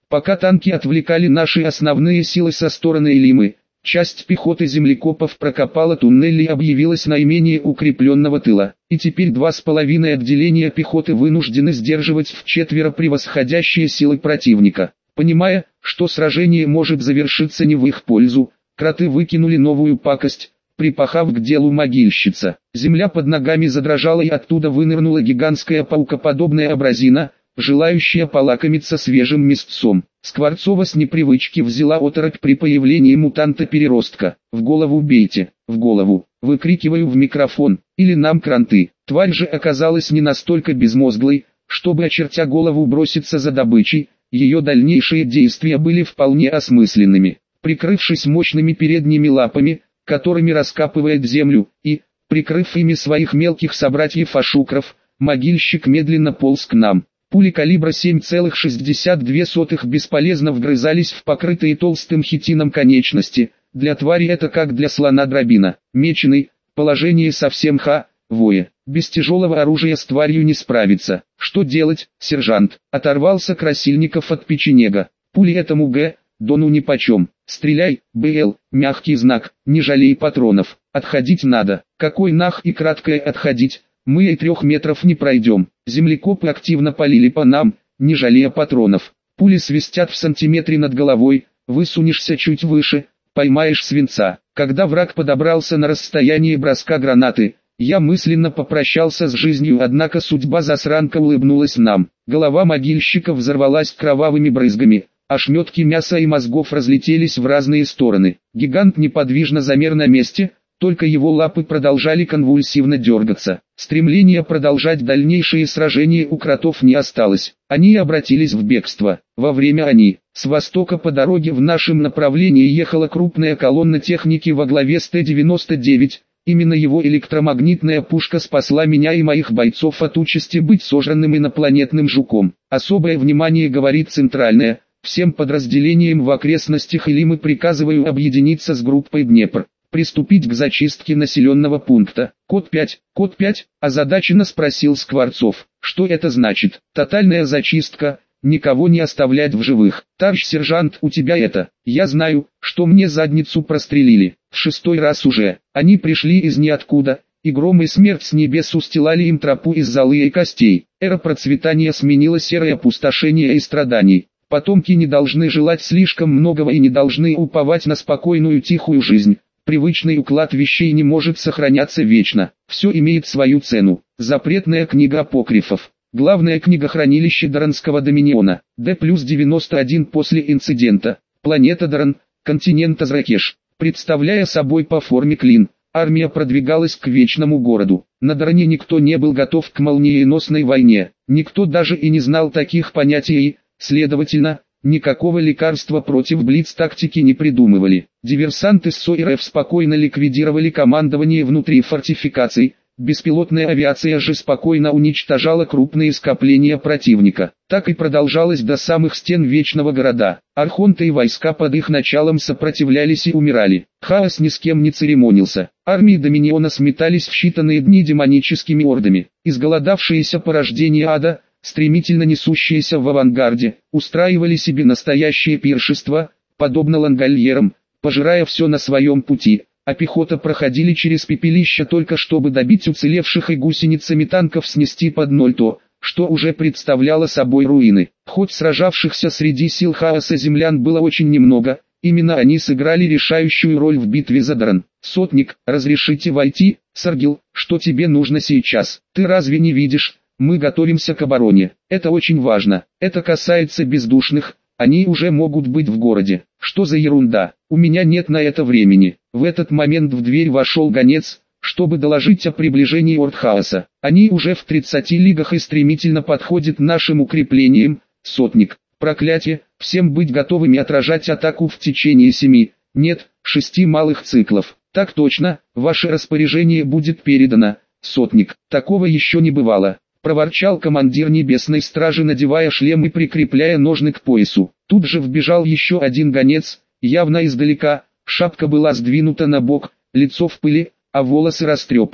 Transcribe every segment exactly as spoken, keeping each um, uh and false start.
Пока танки отвлекали наши основные силы со стороны Илимы, часть пехоты землекопов прокопала туннель и объявилась наименее укрепленного тыла. И теперь два с половиной отделения пехоты вынуждены сдерживать вчетверо превосходящие силы противника. Понимая, что сражение может завершиться не в их пользу, кроты выкинули новую пакость, припахав к делу могильщица. Земля под ногами задрожала и оттуда вынырнула гигантская паукоподобная абразина, желающая полакомиться свежим мясцом. Скворцова с непривычки взяла оторопь при появлении мутанта-переростка. «В голову бейте, в голову!» — выкрикиваю в микрофон, или нам кранты. Тварь же оказалась не настолько безмозглой, чтобы, очертя голову, броситься за добычей. Ее дальнейшие действия были вполне осмысленными. Прикрывшись мощными передними лапами, которыми раскапывает землю, и, прикрыв ими своих мелких собратьев-ашукров, могильщик медленно полз к нам. Пули калибра семь целых шестьдесят две сотых бесполезно вгрызались в покрытые толстым хитином конечности. Для твари это как для слона дробина. Меченый, положение совсем ха, вое. Без тяжелого оружия с тварью не справиться. Что делать, сержант? Оторвался Красильников от печенега. Пули этому Г. Дону нипочем. Стреляй, БЛ, мягкий знак, не жалей патронов. Отходить надо. Какой нах и краткое отходить? Мы и трех метров не пройдем. Землекопы активно полили по нам, не жалея патронов. Пули свистят в сантиметре над головой, высунешься чуть выше, поймаешь свинца. Когда враг подобрался на расстояние броска гранаты, я мысленно попрощался с жизнью, однако судьба засранка улыбнулась нам. Голова могильщика взорвалась кровавыми брызгами. Ошметки мяса и мозгов разлетелись в разные стороны. Гигант неподвижно замер на месте, только его лапы продолжали конвульсивно дергаться. Стремления продолжать дальнейшие сражения у кротов не осталось. Они обратились в бегство. Во время они, с востока по дороге в нашем направлении ехала крупная колонна техники во главе с Т девяносто девять. Именно его электромагнитная пушка спасла меня и моих бойцов от участи быть сожранным инопланетным жуком. Особое внимание говорит центральное. Всем подразделениям в окрестностях Илимы приказываю объединиться с группой Днепр. Приступить к зачистке населенного пункта. Код пять, код пять, озадаченно спросил Скворцов. Что это значит? Тотальная зачистка, никого не оставлять в живых. Товарищ сержант, у тебя это. Я знаю, что мне задницу прострелили. В шестой раз уже. Они пришли из ниоткуда, и гром и смерть с небес устилали им тропу из золы и костей. Эра процветания сменила серое опустошение и страданий. Потомки не должны желать слишком многого и не должны уповать на спокойную тихую жизнь. Привычный уклад вещей не может сохраняться вечно. Все имеет свою цену. Запретная книга апокрифов. Главное книгохранилище Даранского доминиона. Д плюс девяносто один после инцидента. Планета Даран, континент Азракеш. Представляя собой по форме клин, армия продвигалась к вечному городу. На Даране никто не был готов к молниеносной войне. Никто даже и не знал таких понятий и, следовательно, никакого лекарства против блиц-тактики не придумывали. Диверсанты с СО-РФ спокойно ликвидировали командование внутри фортификаций, беспилотная авиация же спокойно уничтожала крупные скопления противника. Так и продолжалось до самых стен Вечного Города. Архонты и войска под их началом сопротивлялись и умирали. Хаос ни с кем не церемонился. Армии Доминиона сметались в считанные дни демоническими ордами. Изголодавшиеся порождения ада, стремительно несущиеся в авангарде, устраивали себе настоящее пиршество, подобно лангольерам, пожирая все на своем пути, а пехота проходили через пепелище только чтобы добить уцелевших и гусеницами танков снести под ноль то, что уже представляло собой руины. Хоть сражавшихся среди сил хаоса землян было очень немного, именно они сыграли решающую роль в битве за Даран. «Сотник, разрешите войти?» «Саргил, что тебе нужно сейчас? Ты разве не видишь? Мы готовимся к обороне. Это очень важно. Это касается бездушных, они уже могут быть в городе». «Что за ерунда? У меня нет на это времени». В этот момент в дверь вошел гонец, чтобы доложить о приближении Ордхаоса. «Они уже в тридцати лигах и стремительно подходят к нашим укреплениям. Сотник, проклятие, всем быть готовыми отражать атаку в течение семи, нет, шести малых циклов». «Так точно, ваше распоряжение будет передано, сотник». «Такого еще не бывало», — проворчал командир Небесной Стражи, надевая шлем и прикрепляя ножны к поясу. Тут же вбежал еще один гонец, явно издалека, шапка была сдвинута на бок, лицо в пыли, а волосы растрепаны.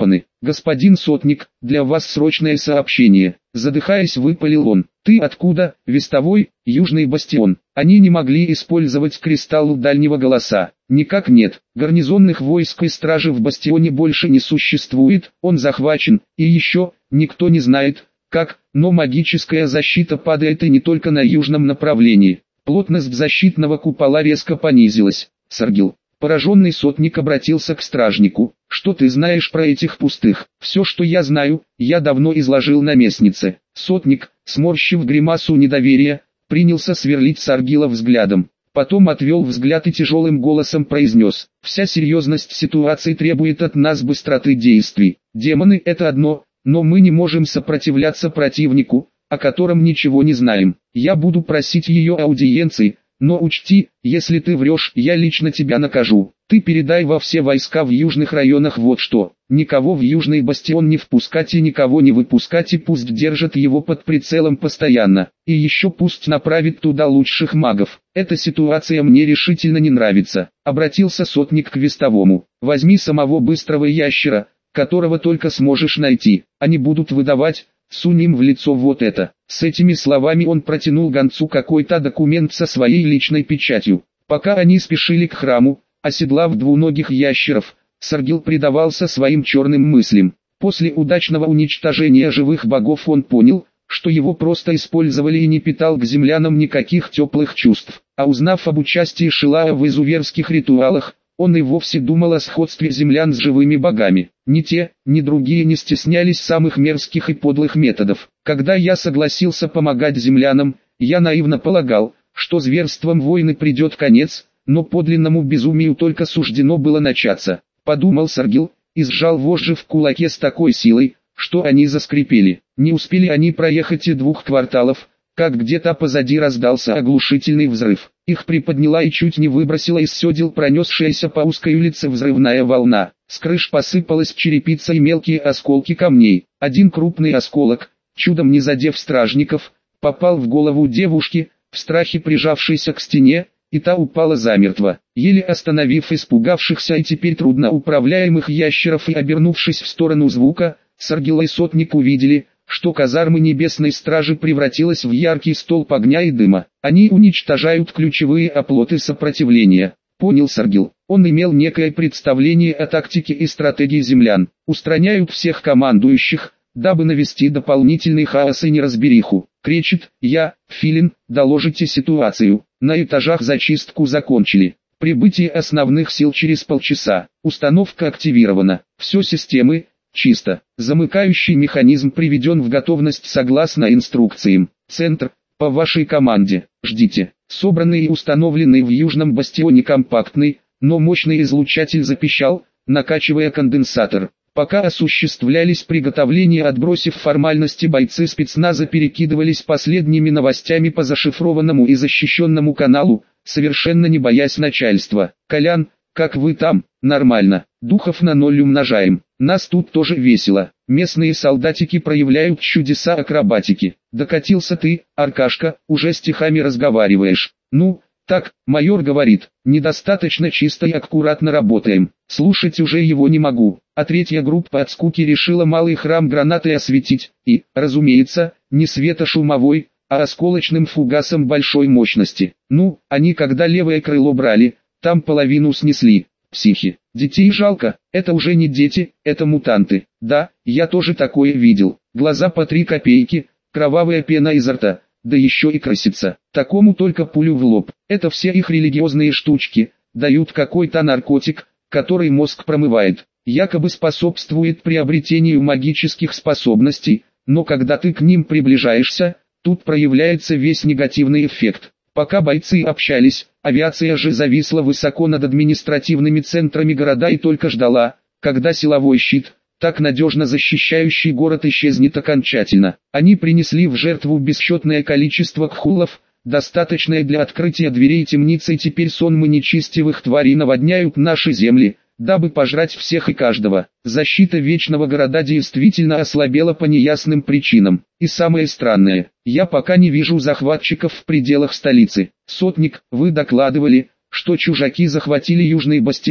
«Господин сотник, для вас срочное сообщение», — задыхаясь, выпалил он. «Ты откуда, вестовой, Южный бастион?» Они не могли использовать кристалл дальнего голоса. Никак нет. Гарнизонных войск и стражи в бастионе больше не существует, он захвачен, и еще, никто не знает, как, но магическая защита падает и не только на южном направлении. Плотность защитного купола резко понизилась. Саргил. Пораженный сотник обратился к стражнику. «Что ты знаешь про этих пустых?» «Все, что я знаю, я давно изложил наместнице». Сотник, сморщив гримасу недоверия, принялся сверлить Саргила взглядом. Потом отвел взгляд и тяжелым голосом произнес: «Вся серьезность ситуации требует от нас быстроты действий. Демоны — это одно, но мы не можем сопротивляться противнику, о котором ничего не знаем. Я буду просить ее аудиенции. Но учти, если ты врешь, я лично тебя накажу. Ты передай во все войска в южных районах вот что. Никого в Южный бастион не впускать и никого не выпускать, и пусть держат его под прицелом постоянно. И еще пусть направит туда лучших магов. Эта ситуация мне решительно не нравится». Обратился сотник к вестовому. «Возьми самого быстрого ящера, которого только сможешь найти. Они будут выдавать, сунь им в лицо вот это». С этими словами он протянул гонцу какой-то документ со своей личной печатью. Пока они спешили к храму, оседлав двуногих ящеров, Саргил предавался своим черным мыслям. После удачного уничтожения живых богов он понял, что его просто использовали, и не питал к землянам никаких теплых чувств. А узнав об участии Шилая в изуверских ритуалах, он и вовсе думал о сходстве землян с живыми богами. Ни те, ни другие не стеснялись самых мерзких и подлых методов. Когда я согласился помогать землянам, я наивно полагал, что зверством войны придет конец, но подлинному безумию только суждено было начаться. Подумал Саргил, и сжал вожжи в кулаке с такой силой, что они заскрипели. Не успели они проехать и двух кварталов, как где-то позади раздался оглушительный взрыв. Их приподняла и чуть не выбросила из седел пронесшаяся по узкой улице взрывная волна. С крыш посыпалась черепица и мелкие осколки камней. Один крупный осколок, чудом не задев стражников, попал в голову девушки, в страхе прижавшейся к стене, и та упала замертво. Еле остановив испугавшихся и теперь трудноуправляемых ящеров и обернувшись в сторону звука, Саргил и сотник увидели, что казармы Небесной Стражи превратилась в яркий столб огня и дыма. Они уничтожают ключевые оплоты сопротивления. Понял Саргил. Он имел некое представление о тактике и стратегии землян. Устраняют всех командующих, дабы навести дополнительный хаос и неразбериху. Кричит: «Я, Филин, доложите ситуацию». На этажах зачистку закончили. Прибытие основных сил через полчаса. Установка активирована. Все системы чисто. Замыкающий механизм приведен в готовность согласно инструкциям. Центр, по вашей команде, ждите. Собранный и установленный в Южном бастионе компактный, но мощный излучатель запищал, накачивая конденсатор. Пока осуществлялись приготовления, отбросив формальности, бойцы спецназа перекидывались последними новостями по зашифрованному и защищенному каналу, совершенно не боясь начальства. «Колян, как вы там?» «Нормально. Духов на ноль умножаем. Нас тут тоже весело. Местные солдатики проявляют чудеса акробатики. Докатился ты, Аркашка, уже стихами разговариваешь». «Ну, так, майор говорит, недостаточно чисто и аккуратно работаем. Слушать уже его не могу». А третья группа от скуки решила малый храм гранатой осветить, и, разумеется, не светошумовой, а осколочным фугасом большой мощности. Ну, они когда левое крыло брали, там половину снесли. Психи. Детей жалко, это уже не дети, это мутанты. Да, я тоже такое видел. Глаза по три копейки, кровавая пена изо рта, да еще и красится. Такому только пулю в лоб. Это все их религиозные штучки, дают какой-то наркотик, который мозг промывает. Якобы способствует приобретению магических способностей, но когда ты к ним приближаешься, тут проявляется весь негативный эффект. Пока бойцы общались, авиация же зависла высоко над административными центрами города и только ждала, когда силовой щит, так надежно защищающий город, исчезнет окончательно. Они принесли в жертву бесчетное количество кхулов, достаточное для открытия дверей темницы, и теперь сонмы нечестивых тварей наводняют наши земли, дабы пожрать всех и каждого. Защита Вечного Города действительно ослабела по неясным причинам. И самое странное, я пока не вижу захватчиков в пределах столицы. Сотник, вы докладывали, что чужаки захватили Южный бастион,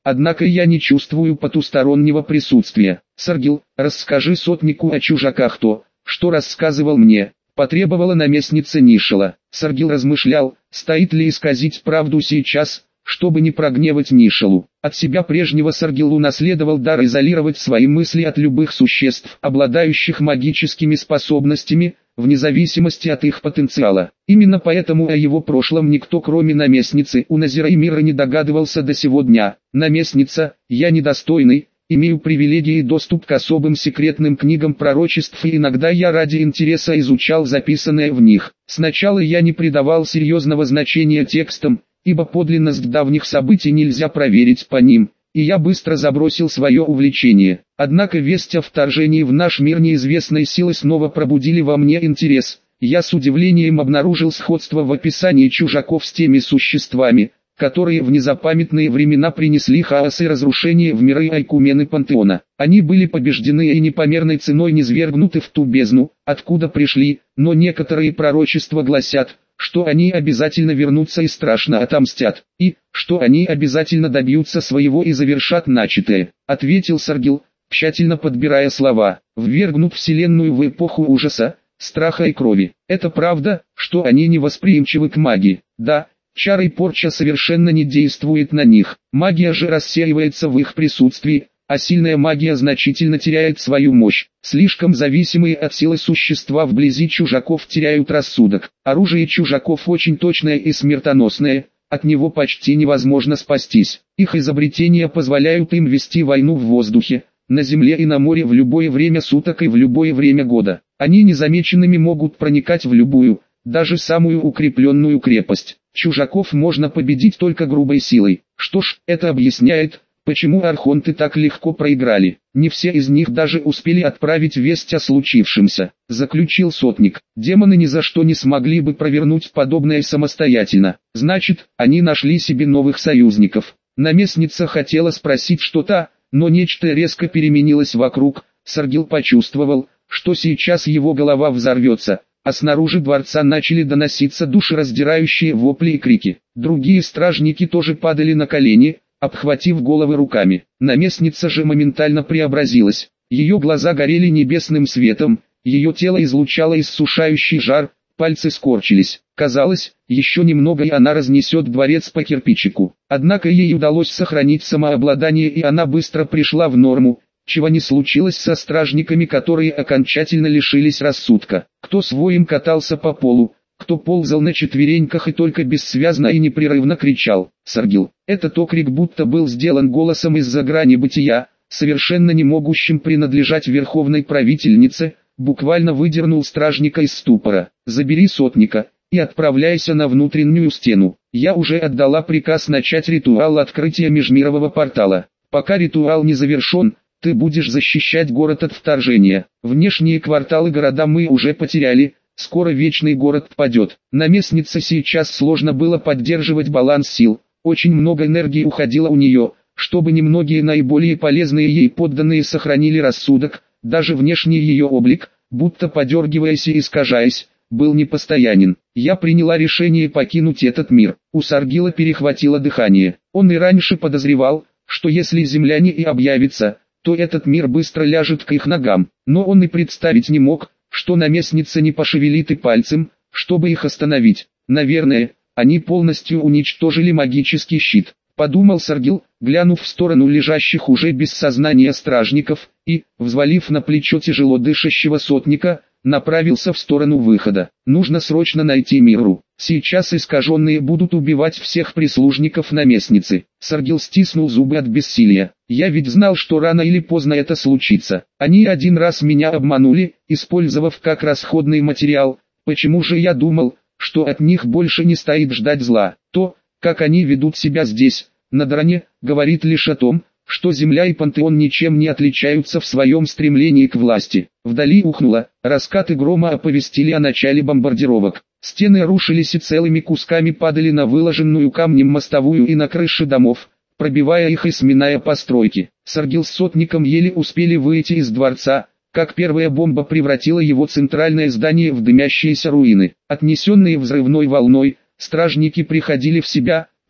однако я не чувствую потустороннего присутствия. Саргил, расскажи сотнику о чужаках то, что рассказывал мне, потребовала наместница Нишала. Саргил размышлял, стоит ли исказить правду сейчас, чтобы не прогневать Нишалу. От себя прежнего Саргил унаследовал дар изолировать свои мысли от любых существ, обладающих магическими способностями, вне зависимости от их потенциала. Именно поэтому о его прошлом никто кроме наместницы Уназира и Мира не догадывался до сего дня. «Наместница, я недостойный, имею привилегии и доступ к особым секретным книгам пророчеств, и иногда я ради интереса изучал записанное в них. Сначала я не придавал серьезного значения текстам, ибо подлинность давних событий нельзя проверить по ним, и я быстро забросил свое увлечение. Однако весть о вторжении в наш мир неизвестной силы снова пробудили во мне интерес. Я с удивлением обнаружил сходство в описании чужаков с теми существами, которые в незапамятные времена принесли хаос и разрушение в миры Айкумены Пантеона. Они были побеждены и непомерной ценой низвергнуты в ту бездну, откуда пришли, но некоторые пророчества гласят, что они обязательно вернутся и страшно отомстят, и, что они обязательно добьются своего и завершат начатое, ответил Саргил, тщательно подбирая слова, ввергнув вселенную в эпоху ужаса, страха и крови. Это правда, что они невосприимчивы к магии. Да, чары и порча совершенно не действует на них, магия же рассеивается в их присутствии, а сильная магия значительно теряет свою мощь. Слишком зависимые от силы существа вблизи чужаков теряют рассудок. Оружие чужаков очень точное и смертоносное, от него почти невозможно спастись. Их изобретения позволяют им вести войну в воздухе, на земле и на море в любое время суток и в любое время года. Они незамеченными могут проникать в любую, даже самую укрепленную крепость. Чужаков можно победить только грубой силой. Что ж, это объясняет, почему архонты так легко проиграли. Не все из них даже успели отправить весть о случившемся, заключил сотник. Демоны ни за что не смогли бы провернуть подобное самостоятельно. Значит, они нашли себе новых союзников. Наместница хотела спросить что-то, но нечто резко переменилось вокруг. Саргил почувствовал, что сейчас его голова взорвется, а снаружи дворца начали доноситься душераздирающие вопли и крики. Другие стражники тоже падали на колени, обхватив головы руками. Наместница же моментально преобразилась. Ее глаза горели небесным светом, ее тело излучало иссушающий жар, пальцы скорчились. Казалось, еще немного и она разнесет дворец по кирпичику. Однако ей удалось сохранить самообладание, и она быстро пришла в норму, чего не случилось со стражниками, которые окончательно лишились рассудка. Кто своим катался по полу, кто ползал на четвереньках и только бессвязно и непрерывно кричал. Саргил. Этот окрик будто был сделан голосом из-за грани бытия, совершенно не могущим принадлежать верховной правительнице, буквально выдернул стражника из ступора. «Забери сотника и отправляйся на внутреннюю стену. Я уже отдала приказ начать ритуал открытия межмирового портала. Пока ритуал не завершен, ты будешь защищать город от вторжения. Внешние кварталы города мы уже потеряли, скоро вечный город падет». Наместнице сейчас сложно было поддерживать баланс сил, очень много энергии уходило у нее, чтобы немногие наиболее полезные ей подданные сохранили рассудок. Даже внешний ее облик, будто подергиваясь и искажаясь, был непостоянен. Я приняла решение покинуть этот мир. У Саргила перехватило дыхание. Он и раньше подозревал, что если земляне и объявятся, то этот мир быстро ляжет к их ногам. Но он и представить не мог, что наместница не пошевелит и пальцем, чтобы их остановить. Наверное, они полностью уничтожили магический щит, подумал Саргил, глянув в сторону лежащих уже без сознания стражников, и, взвалив на плечо тяжело дышащего сотника, направился в сторону выхода. Нужно срочно найти Миру. Сейчас искаженные будут убивать всех прислужников наместницы. Саргил стиснул зубы от бессилия. Я ведь знал, что рано или поздно это случится. Они один раз меня обманули, использовав как расходный материал. Почему же я думал, что от них больше не стоит ждать зла? То, как они ведут себя здесь, на Дране, говорит лишь о том, что Земля и Пантеон ничем не отличаются в своем стремлении к власти. Вдали ухнуло, раскаты грома оповестили о начале бомбардировок. Стены рушились и целыми кусками падали на выложенную камнем мостовую и на крыши домов, пробивая их и сминая постройки. Саргил с сотником еле успели выйти из дворца, как первая бомба превратила его центральное здание в дымящиеся руины. Отнесенные взрывной волной, стражники приходили в себя,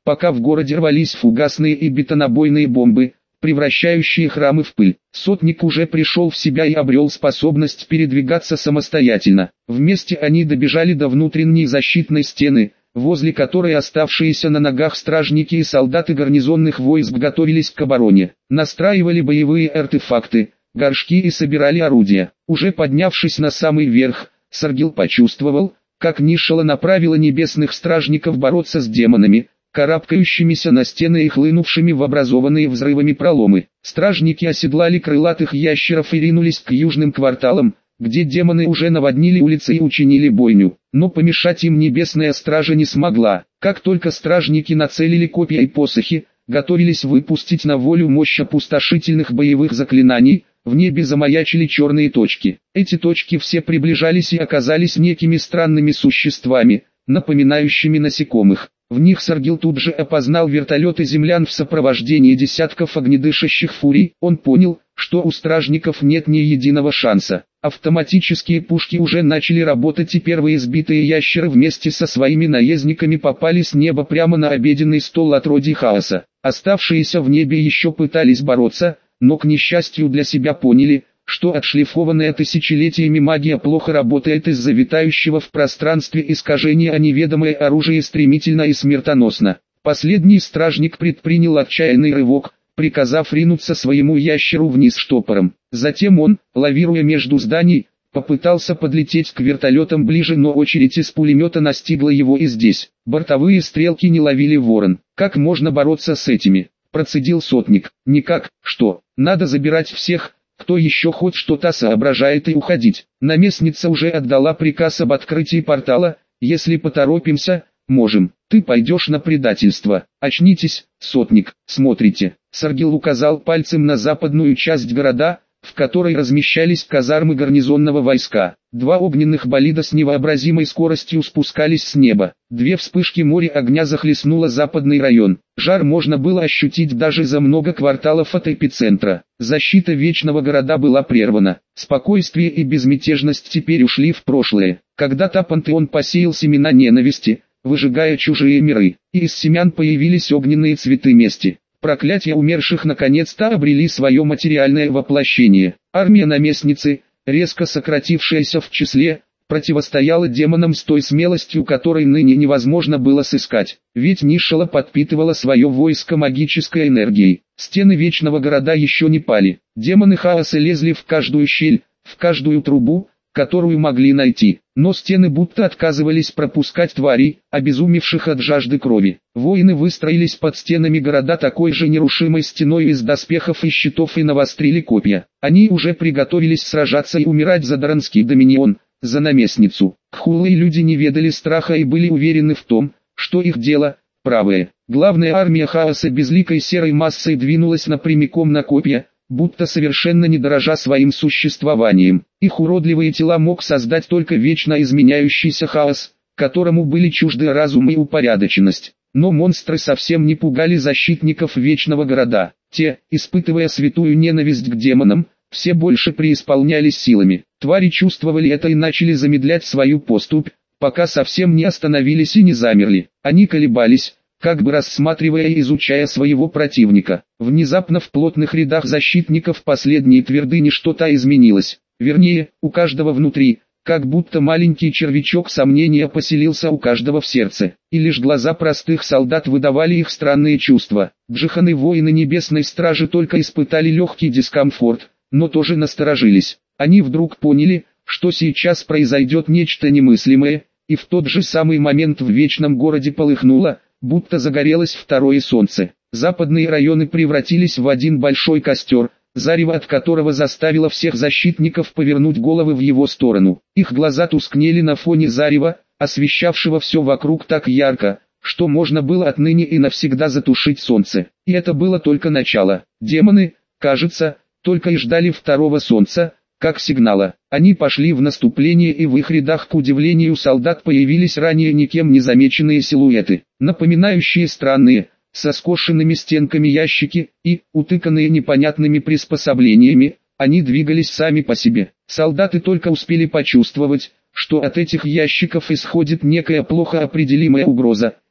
пока в городе рвались фугасные и бетонобойные бомбы, превращающие храмы в пыль. Сотник уже пришел в себя и обрел способность передвигаться самостоятельно. Вместе они добежали до внутренней защитной стены, возле которой оставшиеся на ногах стражники и солдаты гарнизонных войск готовились к обороне. Настраивали боевые артефакты, горшки и собирали орудия. Уже поднявшись на самый верх, Саргил почувствовал, как Нишала направила небесных стражников бороться с демонами, карабкающимися на стены и хлынувшими в образованные взрывами проломы. Стражники оседлали крылатых ящеров и ринулись к южным кварталам, где демоны уже наводнили улицы и учинили бойню. Но помешать им небесная стража не смогла. Как только стражники нацелили копья и посохи, готовились выпустить на волю мощь опустошительных боевых заклинаний, в небе замаячили черные точки. Эти точки все приближались и оказались некими странными существами, напоминающими насекомых. В них Саргил тут же опознал вертолеты землян в сопровождении десятков огнедышащих фурий. Он понял, что у стражников нет ни единого шанса. Автоматические пушки уже начали работать, и первые сбитые ящеры вместе со своими наездниками попали с неба прямо на обеденный стол отродий хаоса. Оставшиеся в небе еще пытались бороться, но к несчастью для себя поняли, что отшлифованная тысячелетиями магия плохо работает из-за витающего в пространстве искажения, а неведомое оружие стремительно и смертоносно. Последний стражник предпринял отчаянный рывок, приказав ринуться своему ящеру вниз штопором. Затем он, лавируя между зданий, попытался подлететь к вертолетам ближе, но очередь из пулемета настигла его и здесь. Бортовые стрелки не ловили ворон. Как можно бороться с этими? Процедил сотник. Никак. Что? Надо забирать всех, кто еще хоть что-то соображает, и уходить. Наместница уже отдала приказ об открытии портала. Если поторопимся, можем. Ты пойдешь на предательство. Очнитесь, сотник. Смотрите. Саргил указал пальцем на западную часть города, в которой размещались казармы гарнизонного войска. Два огненных болида с невообразимой скоростью спускались с неба. Две вспышки моря огня захлестнуло западный район. Жар можно было ощутить даже за много кварталов от эпицентра. Защита Вечного Города была прервана. Спокойствие и безмятежность теперь ушли в прошлое. Когда-то пантеон посеял семена ненависти, выжигая чужие миры, и из семян появились огненные цветы мести. Проклятия умерших наконец-то обрели свое материальное воплощение. Армия наместницы, резко сократившаяся в числе, противостояла демонам с той смелостью, которой ныне невозможно было сыскать. Ведь Нишала подпитывала свое войско магической энергией. Стены Вечного Города еще не пали. Демоны хаоса лезли в каждую щель, в каждую трубу, которую могли найти. Но стены будто отказывались пропускать тварей, обезумевших от жажды крови. Воины выстроились под стенами города такой же нерушимой стеной из доспехов и щитов и навострили копья. Они уже приготовились сражаться и умирать за Даранский доминион, за наместницу. Кхулы и люди не ведали страха и были уверены в том, что их дело правое. Главная армия хаоса безликой серой массой двинулась напрямиком на копья, будто совершенно не дорожа своим существованием. Их уродливые тела мог создать только вечно изменяющийся хаос, которому были чужды разум и упорядоченность. Но монстры совсем не пугали защитников Вечного Города. Те, испытывая святую ненависть к демонам, все больше преисполнялись силами. Твари чувствовали это и начали замедлять свою поступь, пока совсем не остановились и не замерли. Они колебались, как бы рассматривая и изучая своего противника. Внезапно в плотных рядах защитников последней твердыни что-то изменилось. Вернее, у каждого внутри, как будто маленький червячок сомнения поселился у каждого в сердце. И лишь глаза простых солдат выдавали их странные чувства. Джиханы воины Небесной Стражи только испытали легкий дискомфорт, но тоже насторожились. Они вдруг поняли, что сейчас произойдет нечто немыслимое, и в тот же самый момент в Вечном Городе полыхнуло, будто загорелось второе солнце. Западные районы превратились в один большой костер, зарево от которого заставило всех защитников повернуть головы в его сторону. Их глаза тускнели на фоне зарева, освещавшего все вокруг так ярко, что можно было отныне и навсегда затушить солнце. И это было только начало. Демоны, кажется, только и ждали второго солнца, как сигнала. Они пошли в наступление, и в их рядах, к удивлению солдат, появились ранее никем не замеченные силуэты, напоминающие странные, со скошенными стенками ящики, и, утыканные непонятными приспособлениями, они двигались сами по себе. Солдаты только успели почувствовать, что от этих ящиков исходит некая плохо определимая угроза,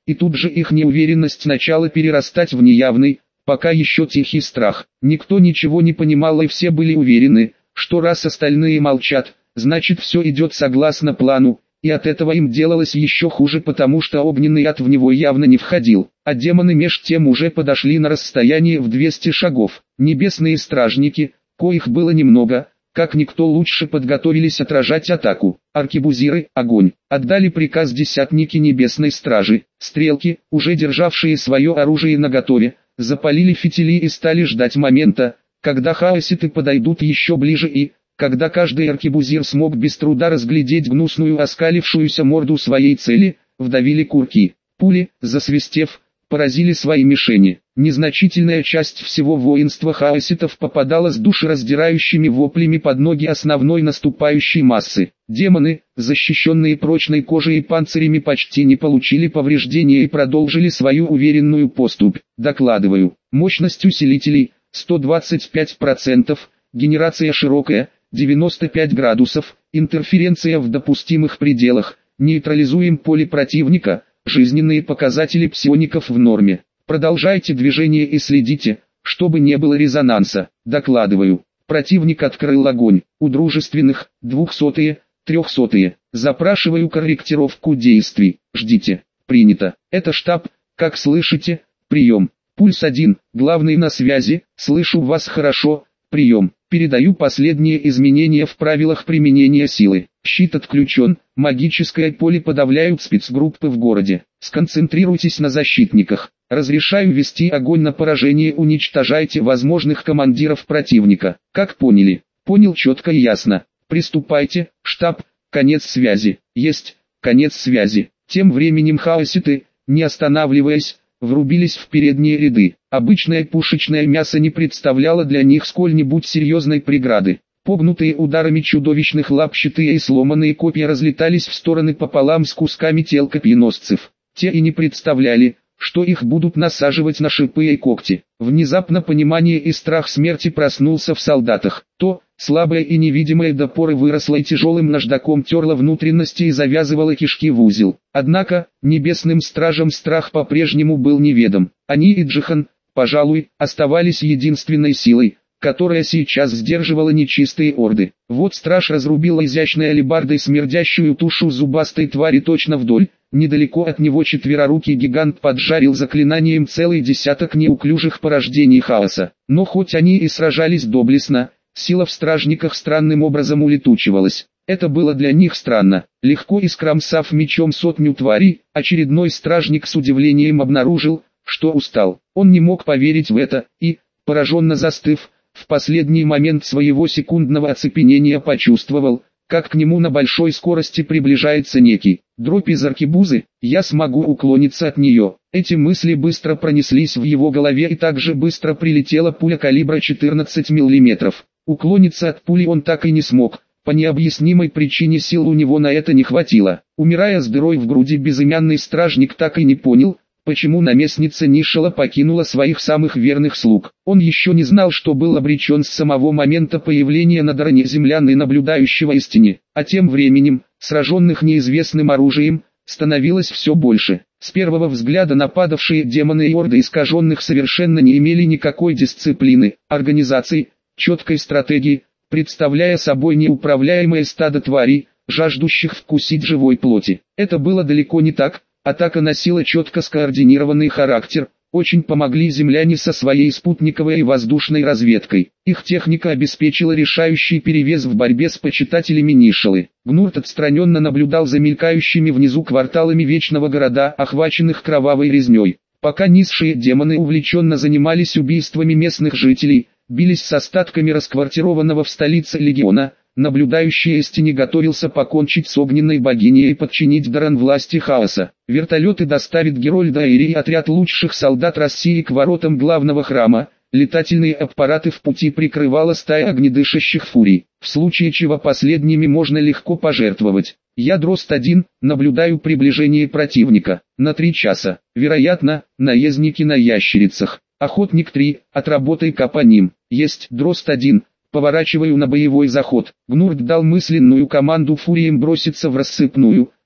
и тут же их неуверенность начала перерастать в неявный, пока еще тихий страх. Никто ничего не понимал и все были уверены, что раз остальные молчат, значит все идет согласно плану, и от этого им делалось еще хуже, потому что огненный ад в него явно не входил, а демоны меж тем уже подошли на расстояние в двести шагов. Небесные стражники, коих было немного, как никто лучше подготовились отражать атаку. Аркебузиры, огонь, отдали приказ десятники небесной стражи. Стрелки, уже державшие свое оружие наготове, запалили фитили и стали ждать момента, когда хаоситы подойдут еще ближе и, когда каждый аркебузир смог без труда разглядеть гнусную оскалившуюся морду своей цели, вдавили курки. Пули, засвистев, поразили свои мишени. Незначительная часть всего воинства хаоситов попадала с душераздирающими воплями под ноги основной наступающей массы. Демоны, защищенные прочной кожей и панцирями, почти не получили повреждения и продолжили свою уверенную поступь. Докладываю. Мощность усилителей сто двадцать пять процентов, генерация широкая, девяносто пять градусов, интерференция в допустимых пределах, нейтрализуем поле противника, жизненные показатели псиоников в норме. Продолжайте движение и следите, чтобы не было резонанса. Докладываю. Противник открыл огонь. У дружественных, двухсотые, трехсотые. Запрашиваю корректировку действий. Ждите. Принято. Это штаб, как слышите, прием. Пульс один, главный на связи, слышу вас хорошо, прием. Передаю последние изменения в правилах применения силы. Щит отключен, магическое поле подавляют спецгруппы в городе. Сконцентрируйтесь на защитниках. Разрешаю вести огонь на поражение, уничтожайте возможных командиров противника. Как поняли? Понял четко и ясно. Приступайте, штаб, конец связи. Есть, конец связи. Тем временем хаоситы, не останавливаясь, врубились в передние ряды. Обычное пушечное мясо не представляло для них сколь-нибудь серьезной преграды. Погнутые ударами чудовищных лап щиты и сломанные копья разлетались в стороны пополам с кусками тел копьеносцев. Те и не представляли, что их будут насаживать на шипы и когти. Внезапно понимание и страх смерти проснулся в солдатах. То, слабое и невидимое до поры выросло и тяжелым наждаком терло внутренности и завязывало кишки в узел. Однако, небесным стражам страх по-прежнему был неведом. Они и Джихан, пожалуй, оставались единственной силой, которая сейчас сдерживала нечистые орды. Вот страж разрубил изящной алебардой смердящую тушу зубастой твари точно вдоль. Недалеко от него четверорукий гигант поджарил заклинанием целый десяток неуклюжих порождений хаоса. Но хоть они и сражались доблестно, сила в стражниках странным образом улетучивалась. Это было для них странно. Легко искромсав мечом сотню тварей, очередной стражник с удивлением обнаружил, что устал. Он не мог поверить в это, и, пораженно застыв, в последний момент своего секундного оцепенения почувствовал, как к нему на большой скорости приближается некий дробь из аркебузы. Я смогу уклониться от нее. Эти мысли быстро пронеслись в его голове, и также быстро прилетела пуля калибра четырнадцать миллиметров. Уклониться от пули он так и не смог. По необъяснимой причине сил у него на это не хватило. Умирая с дырой в груди, безымянный стражник так и не понял, почему наместница Нишала покинула своих самых верных слуг. Он еще не знал, что был обречен с самого момента появления на Даране землян и наблюдающего истине. А тем временем, сраженных неизвестным оружием, становилось все больше. С первого взгляда нападавшие демоны и орды искаженных совершенно не имели никакой дисциплины, организации, четкой стратегии, представляя собой неуправляемое стадо тварей, жаждущих вкусить живой плоти. Это было далеко не так. Атака носила четко скоординированный характер, очень помогли земляне со своей спутниковой и воздушной разведкой. Их техника обеспечила решающий перевес в борьбе с почитателями Нишалы. Гнурт отстраненно наблюдал за мелькающими внизу кварталами Вечного Города, охваченных кровавой резней. Пока низшие демоны увлеченно занимались убийствами местных жителей, бились с остатками расквартированного в столице легиона, наблюдающий истине готовился покончить с огненной богиней и подчинить Даран власти хаоса. Вертолеты доставят Герольда Эйри и отряд лучших солдат России к воротам главного храма. Летательные аппараты в пути прикрывала стая огнедышащих фурий. В случае чего последними можно легко пожертвовать. Я Дрозд один, наблюдаю приближение противника. На три часа. Вероятно, наездники на ящерицах. Охотник три, отработай-ка по ним. Есть Дрозд один. Поворачиваю на боевой заход. Гнурт дал мысленную команду фуриям броситься в рассыпную,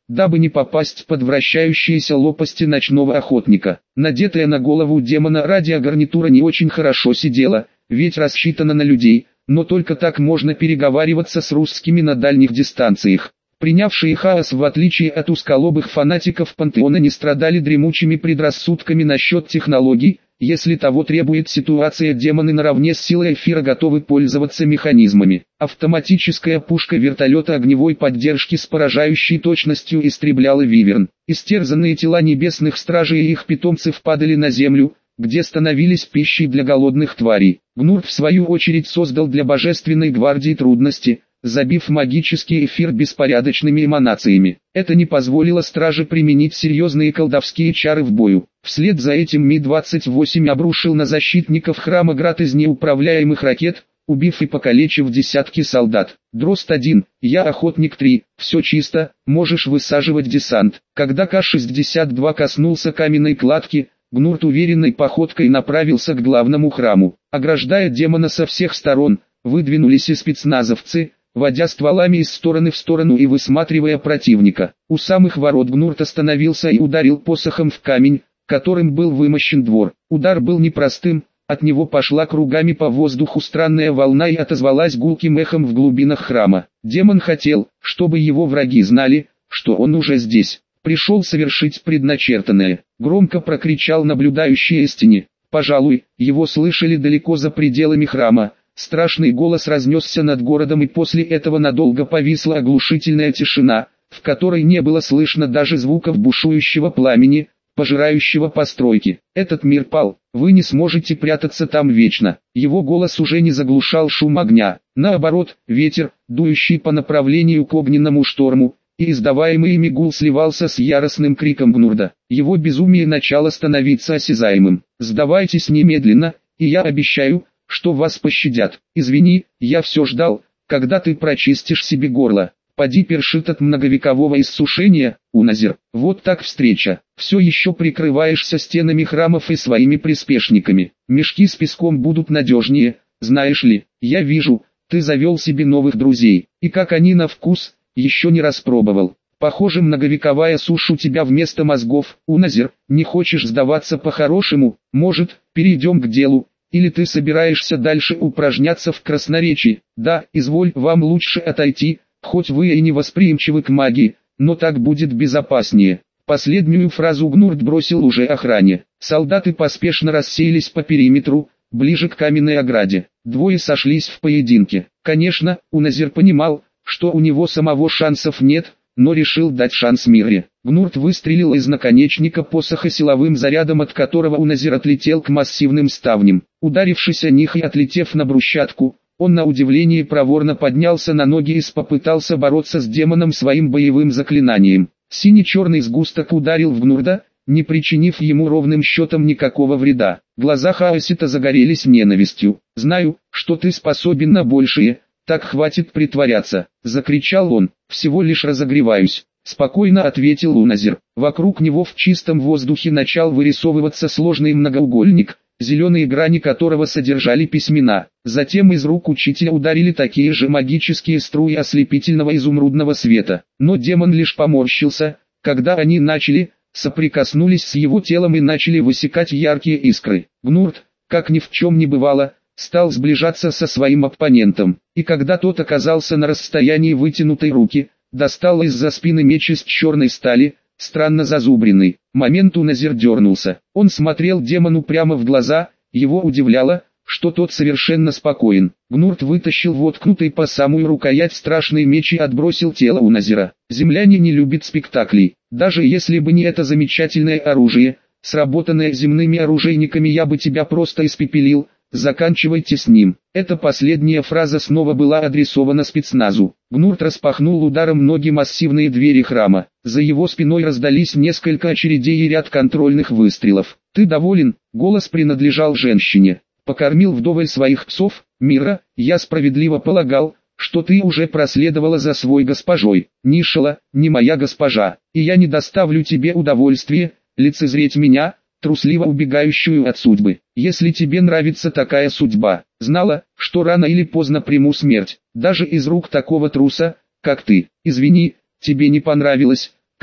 дабы не попасть под вращающиеся лопасти ночного охотника. Надетая на голову демона радиогарнитура не очень хорошо сидела, ведь рассчитана на людей, но только так можно переговариваться с русскими на дальних дистанциях. Принявшие хаос в отличие от узколобых фанатиков пантеона не страдали дремучими предрассудками насчет технологий. Если того требует ситуация, демоны наравне с силой эфира готовы пользоваться механизмами. Автоматическая пушка вертолета огневой поддержки с поражающей точностью истребляла виверн. Истерзанные тела небесных стражей и их питомцев падали на землю, где становились пищей для голодных тварей. Гнурт в свою очередь создал для божественной гвардии трудности, забив магический эфир беспорядочными эманациями. Это не позволило страже применить серьезные колдовские чары в бою. Вслед за этим Ми двадцать восемь обрушил на защитников храма град из неуправляемых ракет, убив и покалечив десятки солдат. Дрозд один, я охотник три, все чисто, можешь высаживать десант. Когда Ка шестьдесят два коснулся каменной кладки, Гнурт уверенной походкой направился к главному храму. Ограждая демона со всех сторон, выдвинулись и спецназовцы, водя стволами из стороны в сторону и высматривая противника. У самых ворот Гнурт остановился и ударил посохом в камень, которым был вымощен двор. Удар был непростым, от него пошла кругами по воздуху странная волна и отозвалась гулким эхом в глубинах храма. Демон хотел, чтобы его враги знали, что он уже здесь. Пришел совершить предначертанное. Громко прокричал наблюдающий истине. Пожалуй, его слышали далеко за пределами храма. Страшный голос разнесся над городом, и после этого надолго повисла оглушительная тишина, в которой не было слышно даже звуков бушующего пламени, пожирающего постройки. Этот мир пал, вы не сможете прятаться там вечно. Его голос уже не заглушал шум огня. Наоборот, ветер, дующий по направлению к огненному шторму, и издаваемый ими гул сливался с яростным криком Гнурда. Его безумие начало становиться осязаемым. «Сдавайтесь немедленно, и я обещаю, что вас пощадят. Извини, я все ждал, когда ты прочистишь себе горло. Поди першит от многовекового иссушения, Уназир. Вот так встреча. Все еще прикрываешься стенами храмов и своими приспешниками. Мешки с песком будут надежнее, знаешь ли. Я вижу, ты завел себе новых друзей. И как они на вкус, еще не распробовал. Похоже, многовековая сушь у тебя вместо мозгов, Уназир. Не хочешь сдаваться по-хорошему? Может, перейдем к делу? Или ты собираешься дальше упражняться в красноречии? Да, изволь, вам лучше отойти, хоть вы и не восприимчивы к магии, но так будет безопаснее». Последнюю фразу Гнурт бросил уже охране. Солдаты поспешно рассеялись по периметру, ближе к каменной ограде. Двое сошлись в поединке. Конечно, Уназир понимал, что у него самого шансов нет, но решил дать шанс Мирре. Гнурт выстрелил из наконечника посоха силовым зарядом, от которого Уназир отлетел к массивным ставням. Ударившись о них и отлетев на брусчатку, он на удивление проворно поднялся на ноги и попытался бороться с демоном своим боевым заклинанием. Синий-черный сгусток ударил в Гнурда, не причинив ему ровным счетом никакого вреда. Глаза Хаосита загорелись ненавистью. «Знаю, что ты способен на большее, так хватит притворяться», — закричал он. «Всего лишь разогреваюсь», — спокойно ответил Уназир. Вокруг него в чистом воздухе начал вырисовываться сложный многоугольник, зеленые грани которого содержали письмена. Затем из рук учителя ударили такие же магические струи ослепительного изумрудного света. Но демон лишь поморщился, когда они начали, соприкоснулись с его телом и начали высекать яркие искры. Гнурт, как ни в чем не бывало, стал сближаться со своим оппонентом, и когда тот оказался на расстоянии вытянутой руки, достал из-за спины меч из черной стали, странно зазубренный. Момент Уназир дернулся. Он смотрел демону прямо в глаза, его удивляло, что тот совершенно спокоен. Гнурт вытащил воткнутый по самую рукоять страшный меч и отбросил тело Уназира. Земляне не любят спектаклей. Даже если бы не это замечательное оружие, сработанное земными оружейниками, я бы тебя просто испепелил. Заканчивайте с ним. Эта последняя фраза снова была адресована спецназу. Гнурт распахнул ударом ноги массивные двери храма. За его спиной раздались несколько очередей и ряд контрольных выстрелов. «Ты доволен?» — голос принадлежал женщине. «Покормил вдоволь своих псов, Мира, я справедливо полагал, что ты уже проследовала за свой госпожой. Нишала, не моя госпожа, и я не доставлю тебе удовольствия лицезреть меня, трусливо убегающую от судьбы. Если тебе нравится такая судьба, знала, что рано или поздно приму смерть, даже из рук такого труса, как ты. Извини, тебе не понравилось,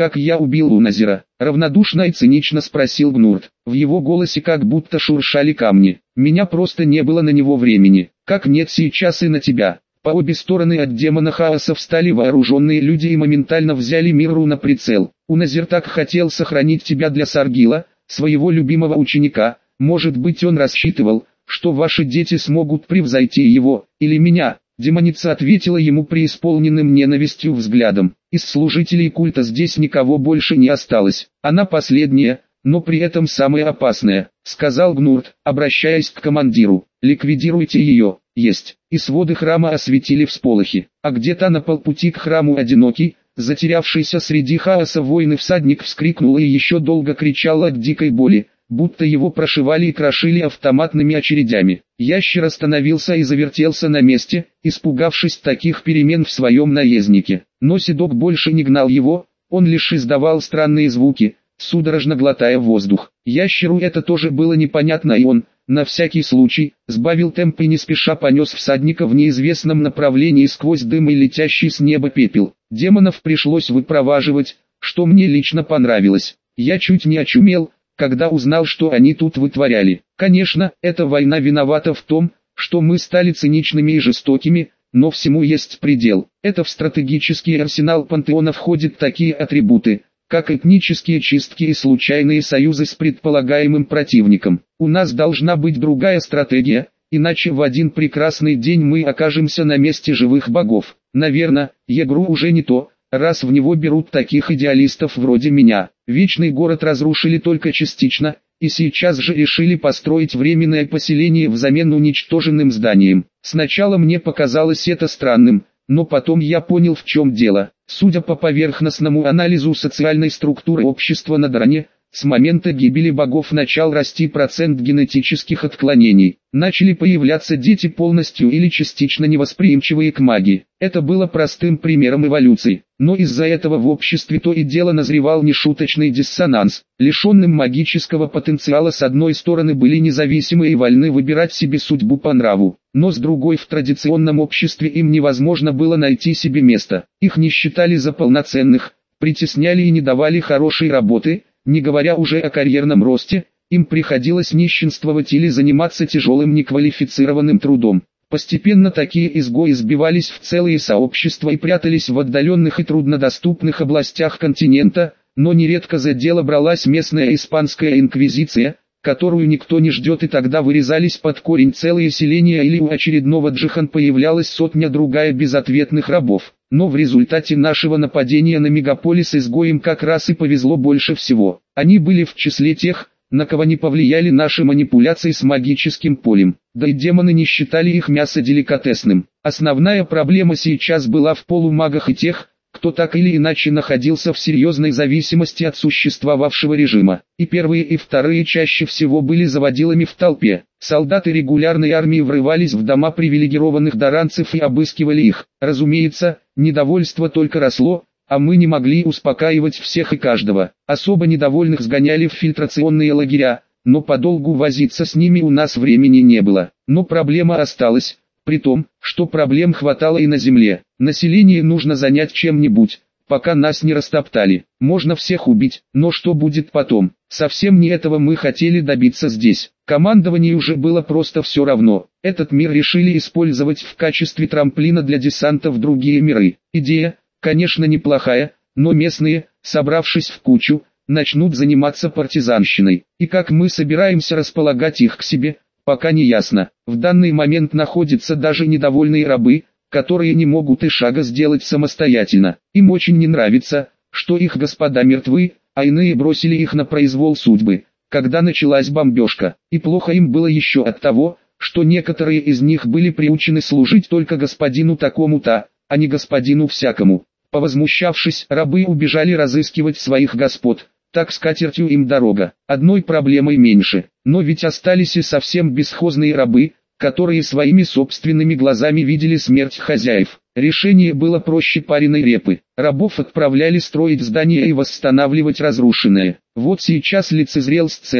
как я убил Уназира?» — равнодушно и цинично спросил Гнурт. В его голосе как будто шуршали камни. «Меня просто не было на него времени, как нет сейчас и на тебя». По обе стороны от демона хаоса встали вооруженные люди и моментально взяли Мирру на прицел. «Уназир так хотел сохранить тебя для Саргила, своего любимого ученика. Может быть, он рассчитывал, что ваши дети смогут превзойти его, или меня?» Демоница ответила ему преисполненным ненавистью взглядом. «Из служителей культа здесь никого больше не осталось. Она последняя, но при этом самая опасная», — сказал Гнурт, обращаясь к командиру. «Ликвидируйте ее». «Есть». И своды храма осветили всполохи. А где-то на полпути к храму одинокий, затерявшийся среди хаоса воин и всадник вскрикнул и еще долго кричал от дикой боли, будто его прошивали и крошили автоматными очередями. Ящер остановился и завертелся на месте, испугавшись таких перемен в своем наезднике. Но седок больше не гнал его, он лишь издавал странные звуки, судорожно глотая воздух. Ящеру это тоже было непонятно, и он, на всякий случай, сбавил темп и не спеша понес всадника в неизвестном направлении сквозь дым и летящий с неба пепел. Демонов пришлось выпроваживать, что мне лично понравилось. Я чуть не очумел, когда узнал, что они тут вытворяли. Конечно, эта война виновата в том, что мы стали циничными и жестокими, но всему есть предел. Это в стратегический арсенал пантеона входят такие атрибуты, как этнические чистки и случайные союзы с предполагаемым противником. У нас должна быть другая стратегия, иначе в один прекрасный день мы окажемся на месте живых богов. Наверное, Егру уже не то, раз в него берут таких идеалистов вроде меня. Вечный город разрушили только частично, и сейчас же решили построить временное поселение взамен уничтоженным зданиям. Сначала мне показалось это странным, но потом я понял, в чем дело. Судя по поверхностному анализу социальной структуры общества на Даране, с момента гибели богов начал расти процент генетических отклонений. Начали появляться дети полностью или частично невосприимчивые к магии. Это было простым примером эволюции. Но из-за этого в обществе то и дело назревал нешуточный диссонанс. Лишенным магического потенциала с одной стороны были независимы и вольны выбирать себе судьбу по нраву. Но с другой, в традиционном обществе им невозможно было найти себе место. Их не считали за полноценных, притесняли и не давали хорошей работы. Не говоря уже о карьерном росте, им приходилось нищенствовать или заниматься тяжелым неквалифицированным трудом. Постепенно такие изгои сбивались в целые сообщества и прятались в отдаленных и труднодоступных областях континента, но нередко за дело бралась местная испанская инквизиция, которую никто не ждет, и тогда вырезались под корень целые селения или у очередного джихан появлялась сотня-другая безответных рабов. Но в результате нашего нападения на мегаполис изгоям как раз и повезло больше всего. Они были в числе тех, на кого не повлияли наши манипуляции с магическим полем, да и демоны не считали их мясо деликатесным. Основная проблема сейчас была в полумагах и тех, кто так или иначе находился в серьезной зависимости от существовавшего режима. И первые и вторые чаще всего были заводилами в толпе. Солдаты регулярной армии врывались в дома привилегированных даранцев и обыскивали их. Разумеется, недовольство только росло, а мы не могли успокаивать всех и каждого. Особо недовольных сгоняли в фильтрационные лагеря, но подолгу возиться с ними у нас времени не было. Но проблема осталась. При том, что проблем хватало и на земле. Население нужно занять чем-нибудь, пока нас не растоптали. Можно всех убить, но что будет потом? Совсем не этого мы хотели добиться здесь. Командованию уже было просто все равно. Этот мир решили использовать в качестве трамплина для десанта в другие миры. Идея, конечно, неплохая, но местные, собравшись в кучу, начнут заниматься партизанщиной. И как мы собираемся располагать их к себе, пока не ясно. В данный момент находятся даже недовольные рабы, которые не могут и шага сделать самостоятельно. Им очень не нравится, что их господа мертвы, а иные бросили их на произвол судьбы, когда началась бомбежка. И плохо им было еще от того, что некоторые из них были приучены служить только господину такому-то, а не господину всякому. Повозмущавшись, рабы убежали разыскивать своих господ. Так с катертью им дорога. Одной проблемой меньше. Но ведь остались и совсем бесхозные рабы, которые своими собственными глазами видели смерть хозяев. Решение было проще пареной репы. Рабов отправляли строить здания и восстанавливать разрушенное. Вот сейчас лицезрел сцену,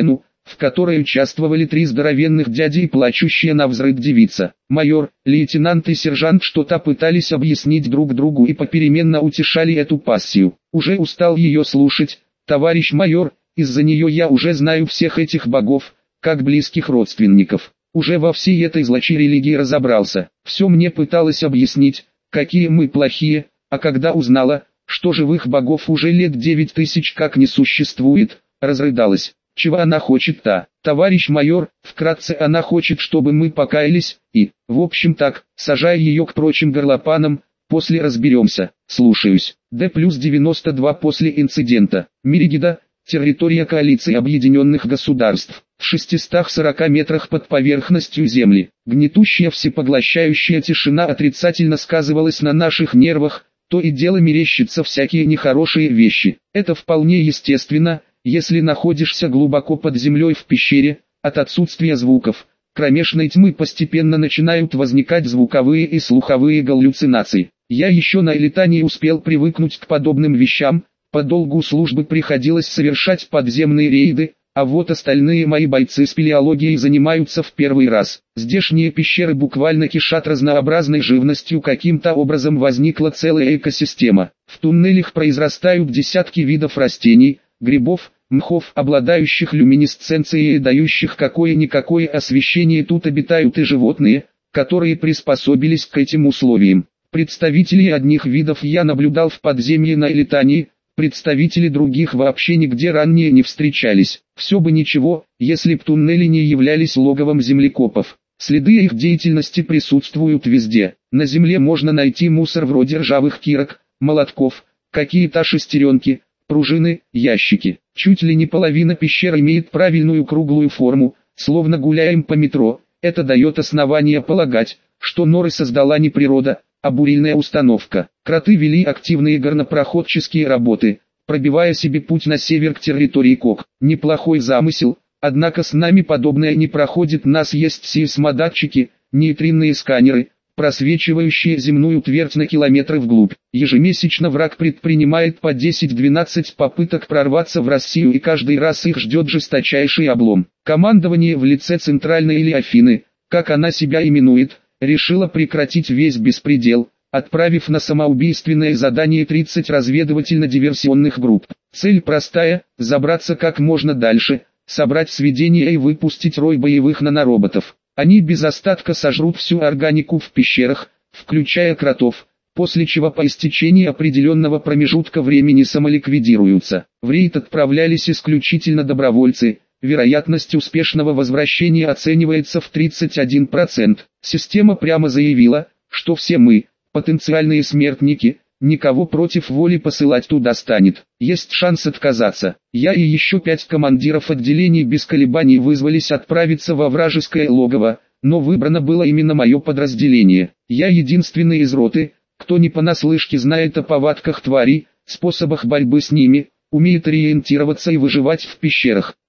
в которой участвовали три здоровенных дяди и плачущая навзрыд девица. Майор, лейтенант и сержант что-то пытались объяснить друг другу и попеременно утешали эту пассию. Уже устал ее слушать, товарищ майор, из-за нее я уже знаю всех этих богов, как близких родственников. Уже во всей этой злачи религии разобрался. Все мне пыталась объяснить, какие мы плохие, а когда узнала, что живых богов уже лет девять тысяч как не существует, разрыдалась. Чего она хочет-то, товарищ майор? Вкратце, она хочет, чтобы мы покаялись, и, в общем так, сажая ее к прочим горлопанам, после разберемся. Слушаюсь. Д плюс девяносто два после инцидента. Миригида, территория коалиции Объединенных Государств. В шестистах сорока метрах под поверхностью Земли. Гнетущая всепоглощающая тишина отрицательно сказывалась на наших нервах, то и дело мерещатся всякие нехорошие вещи. Это вполне естественно, если находишься глубоко под землей в пещере, от отсутствия звуков, кромешной тьмы постепенно начинают возникать звуковые и слуховые галлюцинации. Я еще на Элитании успел привыкнуть к подобным вещам, по долгу службы приходилось совершать подземные рейды, а вот остальные мои бойцы спелеологией занимаются в первый раз. Здешние пещеры буквально кишат разнообразной живностью, каким-то образом возникла целая экосистема. В туннелях произрастают десятки видов растений, грибов, мхов, обладающих люминесценцией и дающих какое-никакое освещение. Тут обитают и животные, которые приспособились к этим условиям. Представителей одних видов я наблюдал в подземье на Элитании, представители других вообще нигде ранее не встречались. Все бы ничего, если б туннели не являлись логовом землекопов. Следы их деятельности присутствуют везде. На земле можно найти мусор вроде ржавых кирок, молотков, какие-то шестеренки, пружины, ящики. Чуть ли не половина пещер имеет правильную круглую форму, словно гуляем по метро. Это дает основание полагать, что норы создала не природа, а бурильная установка. Кроты вели активные горнопроходческие работы, пробивая себе путь на север к территории Кок. Неплохой замысел, однако с нами подобное не проходит. Нас есть сейсмодатчики, нейтринные сканеры, просвечивающие земную твердь на километры вглубь. Ежемесячно враг предпринимает по десять-двенадцать попыток прорваться в Россию, и каждый раз их ждет жесточайший облом. Командование в лице Центральной или Афины, как она себя именует, решила прекратить весь беспредел, отправив на самоубийственное задание тридцать разведывательно-диверсионных групп. Цель простая – забраться как можно дальше, собрать сведения и выпустить рой боевых нанороботов. Они без остатка сожрут всю органику в пещерах, включая кротов, после чего по истечении определенного промежутка времени самоликвидируются. В рейд отправлялись исключительно добровольцы. Вероятность успешного возвращения оценивается в тридцать один процент. Система прямо заявила, что все мы, потенциальные смертники, никого против воли посылать туда станет. Есть шанс отказаться. Я и еще пять командиров отделений без колебаний вызвались отправиться во вражеское логово, но выбрано было именно мое подразделение. Я единственный из роты, кто не понаслышке знает о повадках тварей, способах борьбы с ними, умеет ориентироваться и выживать в пещерах.